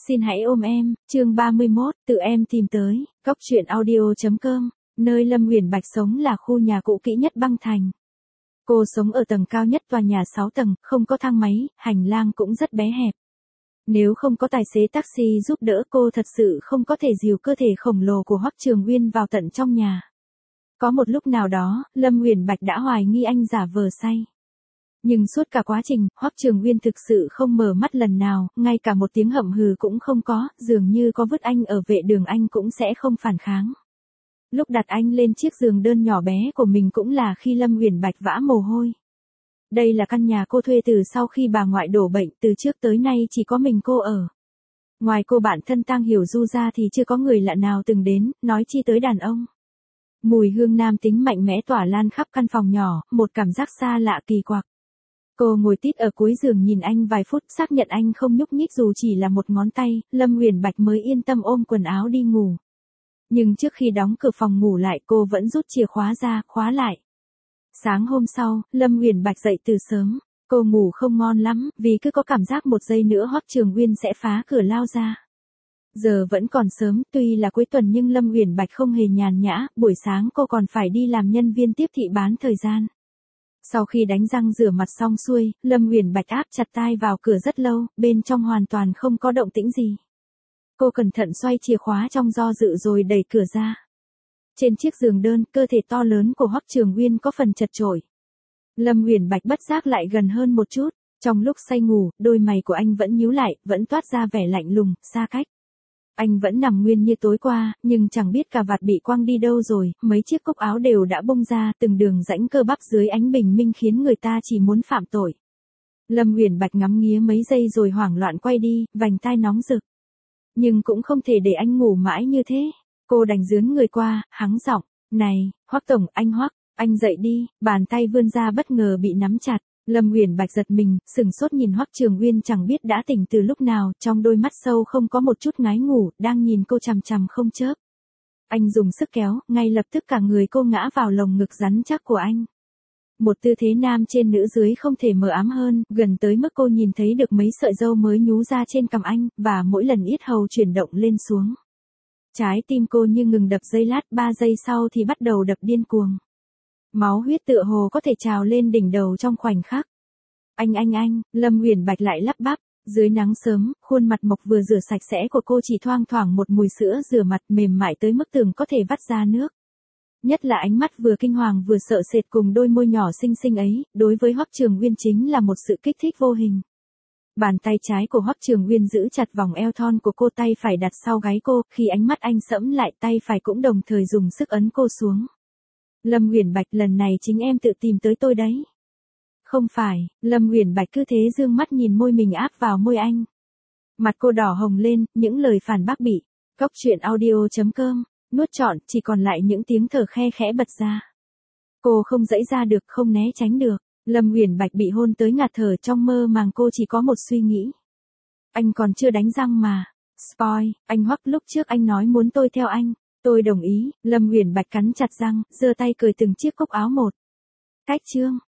Xin hãy ôm em, chương 31, tự em tìm tới, Cóc truyện audio.com, nơi Lâm Uyển Bạch sống là khu nhà cũ kỹ nhất băng thành. Cô sống ở tầng cao nhất tòa nhà 6 tầng, không có thang máy, hành lang cũng rất bé hẹp. Nếu không có tài xế taxi giúp đỡ cô thật sự không có thể dìu cơ thể khổng lồ của Hoắc Trường Uyên vào tận trong nhà. Có một lúc nào đó, Lâm Uyển Bạch đã hoài nghi anh giả vờ say. Nhưng suốt cả quá trình, Hoắc Trường Uyên thực sự không mở mắt lần nào, ngay cả một tiếng hậm hừ cũng không có, dường như có vứt anh ở vệ đường anh cũng sẽ không phản kháng. Lúc đặt anh lên chiếc giường đơn nhỏ bé của mình cũng là khi Lâm Uyển Bạch vã mồ hôi. Đây là căn nhà cô thuê từ sau khi bà ngoại đổ bệnh, từ trước tới nay chỉ có mình cô ở. Ngoài cô bạn thân Tang Hiểu Du ra thì chưa có người lạ nào từng đến, nói chi tới đàn ông. Mùi hương nam tính mạnh mẽ tỏa lan khắp căn phòng nhỏ, một cảm giác xa lạ kỳ quặc. Cô ngồi tít ở cuối giường nhìn anh vài phút, xác nhận anh không nhúc nhích dù chỉ là một ngón tay, Lâm Uyển Bạch mới yên tâm ôm quần áo đi ngủ. Nhưng trước khi đóng cửa phòng ngủ lại cô vẫn rút chìa khóa ra, khóa lại. Sáng hôm sau, Lâm Uyển Bạch dậy từ sớm, cô ngủ không ngon lắm, vì cứ có cảm giác một giây nữa Hoắc Trường Uyên sẽ phá cửa lao ra. Giờ vẫn còn sớm, tuy là cuối tuần nhưng Lâm Uyển Bạch không hề nhàn nhã, buổi sáng cô còn phải đi làm nhân viên tiếp thị bán thời gian. Sau khi đánh răng rửa mặt xong xuôi, Lâm Uyển Bạch áp chặt tai vào cửa rất lâu, bên trong hoàn toàn không có động tĩnh gì. Cô cẩn thận xoay chìa khóa trong do dự rồi đẩy cửa ra. Trên chiếc giường đơn, cơ thể to lớn của Hoắc Trường Uyên có phần chật chội. Lâm Uyển Bạch bất giác lại gần hơn một chút, trong lúc say ngủ, đôi mày của anh vẫn nhíu lại, vẫn toát ra vẻ lạnh lùng, xa cách. Anh vẫn nằm nguyên như tối qua, nhưng chẳng biết cà vạt bị quăng đi đâu rồi, mấy chiếc cúc áo đều đã bung ra, từng đường rãnh cơ bắp dưới ánh bình minh khiến người ta chỉ muốn phạm tội. Lâm Uyển Bạch ngắm nghía mấy giây rồi hoảng loạn quay đi, vành tai nóng rực. Nhưng cũng không thể để anh ngủ mãi như thế. Cô đành dướn người qua, hắng giọng, "Này, Hoắc tổng, anh Hoắc, anh dậy đi." Bàn tay vươn ra bất ngờ bị nắm chặt. Lâm Uyển Bạch giật mình, sừng sốt nhìn Hoắc Trường Uyên chẳng biết đã tỉnh từ lúc nào, trong đôi mắt sâu không có một chút ngái ngủ, đang nhìn cô chằm chằm không chớp. Anh dùng sức kéo, ngay lập tức cả người cô ngã vào lồng ngực rắn chắc của anh. Một tư thế nam trên nữ dưới không thể mờ ám hơn, gần tới mức cô nhìn thấy được mấy sợi râu mới nhú ra trên cằm anh, và mỗi lần yết hầu chuyển động lên xuống. Trái tim cô như ngừng đập giây lát, 3 giây sau thì bắt đầu đập điên cuồng. Máu huyết tựa hồ có thể trào lên đỉnh đầu trong khoảnh khắc. Anh, Lâm Uyển Bạch lại lắp bắp, dưới nắng sớm, khuôn mặt mộc vừa rửa sạch sẽ của cô chỉ thoang thoảng một mùi sữa rửa mặt mềm mại tới mức tưởng có thể vắt ra nước. Nhất là ánh mắt vừa kinh hoàng vừa sợ sệt cùng đôi môi nhỏ xinh xinh ấy, đối với Hoắc Trường Uyên chính là một sự kích thích vô hình. Bàn tay trái của Hoắc Trường Uyên giữ chặt vòng eo thon của cô, tay phải đặt sau gáy cô, khi ánh mắt anh sẫm lại tay phải cũng đồng thời dùng sức ấn cô xuống. Lâm Uyển Bạch, lần này chính em tự tìm tới tôi đấy. Không phải, Lâm Uyển Bạch cứ thế dương mắt nhìn môi mình áp vào môi anh. Mặt cô đỏ hồng lên, những lời phản bác bị. Cóc truyện audio.com, nuốt trọn, chỉ còn lại những tiếng thở khe khẽ bật ra. Cô không giãy ra được, không né tránh được. Lâm Uyển Bạch bị hôn tới ngạt thở, trong mơ màng cô chỉ có một suy nghĩ. Anh còn chưa đánh răng mà. Spoil, anh Hoắc, lúc trước anh nói muốn tôi theo anh. Tôi đồng ý. Lâm Uyển Bạch cắn chặt răng, giơ tay cởi từng chiếc cúc áo một. Cách chương.